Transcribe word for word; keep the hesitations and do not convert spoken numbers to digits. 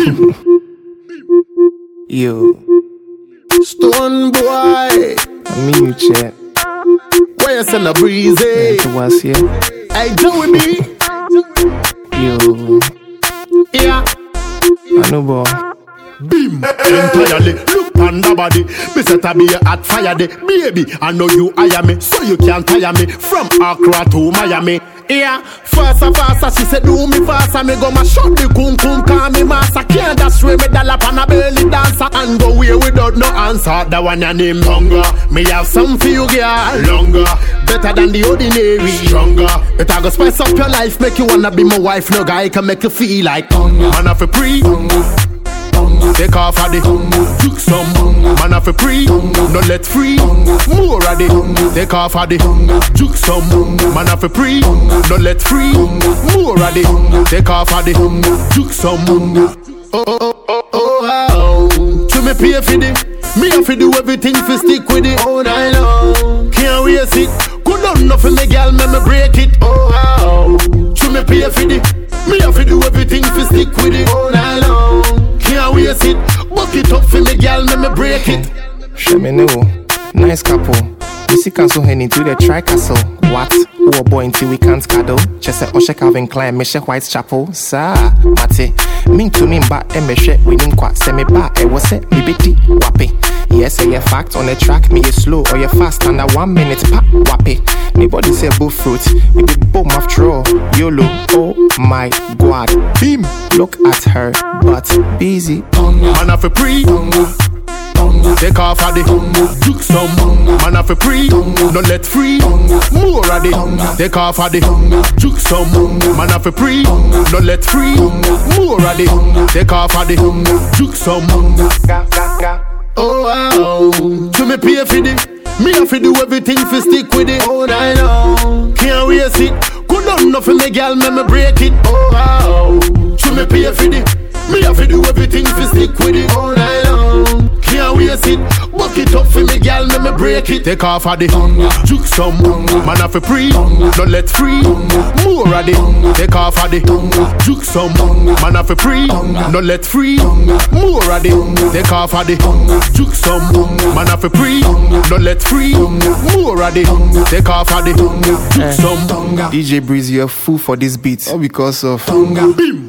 Yo. Stone boy. Me you chat. Where you send a breezy? To us here. Hey, Joey B. Yo. Yeah. I know boy. Beam entirely. Look on the body. Me set a be a hot fire day. Baby, I know you hire me, so you can't tire me. From Accra to Miami. Yeah, faster, faster, she said do me faster. Me go my shot the kum kum, call me master. Can't just swim me dollar pan a belly dancer. And go away without no answer. The one your name longer. Me have some for you girl. Longer, better than the ordinary. Stronger, better go spice up your life. Make you wanna be my wife. No guy can make you feel like hunger. Man have a pre take off of the juke some. Man have a pre, no let free. More of the take off of the juke some. Man have a pre, no let free. More of the take off of the juke some. Oh oh oh oh oh. To me pay for the, me have to do everything for stick with it. Oh I know, can't waste it. Good enough for me girl, me me break it. Oh oh. To me pay for the, me have to do everything for stick with it. Oh I know. Can't waste it. Buck it up for me, girl, let me break it. Show me know. Nice couple. You see cancel henny to the tri-castle. What? Oh boy until we can't cuddle. Just say Osha Calvin Klein, Misha Whitechapel. Sa, Mate. Mean to me but and me shit we didn't quite say me back. It was it, me bitty, wappy. Yes, say a fact on the track, me is slow or you fast under one minute, pop, wappy. Nobody say bull fruit, me be boom after all. YOLO, oh my god. Beam, look at her, but busy. Man have a pre, take off of the juke some. Man have a pre, no let free. More of the take off of the juke some. Man have a pre, no let free. More of the take off of the juke some. Oh wow, to me pay for the, me have to do everything for stick with it. Oh I know, can't waste it. Good enough for me girl, me me break it. Oh wow, to me pay for the, me have to do everything for stick with it. Oh I know, can't waste it. Buck it up for me girl, me me break it. Take off of the juke some. Man have a pre, no let free. More of the take off of the juke some. Man have a pre, no let free. More of the take off of the juke some. Man have a pre, no let free. More of the take off of the juke some. D J Breezy, you're a fool for this beat. All because of Beam.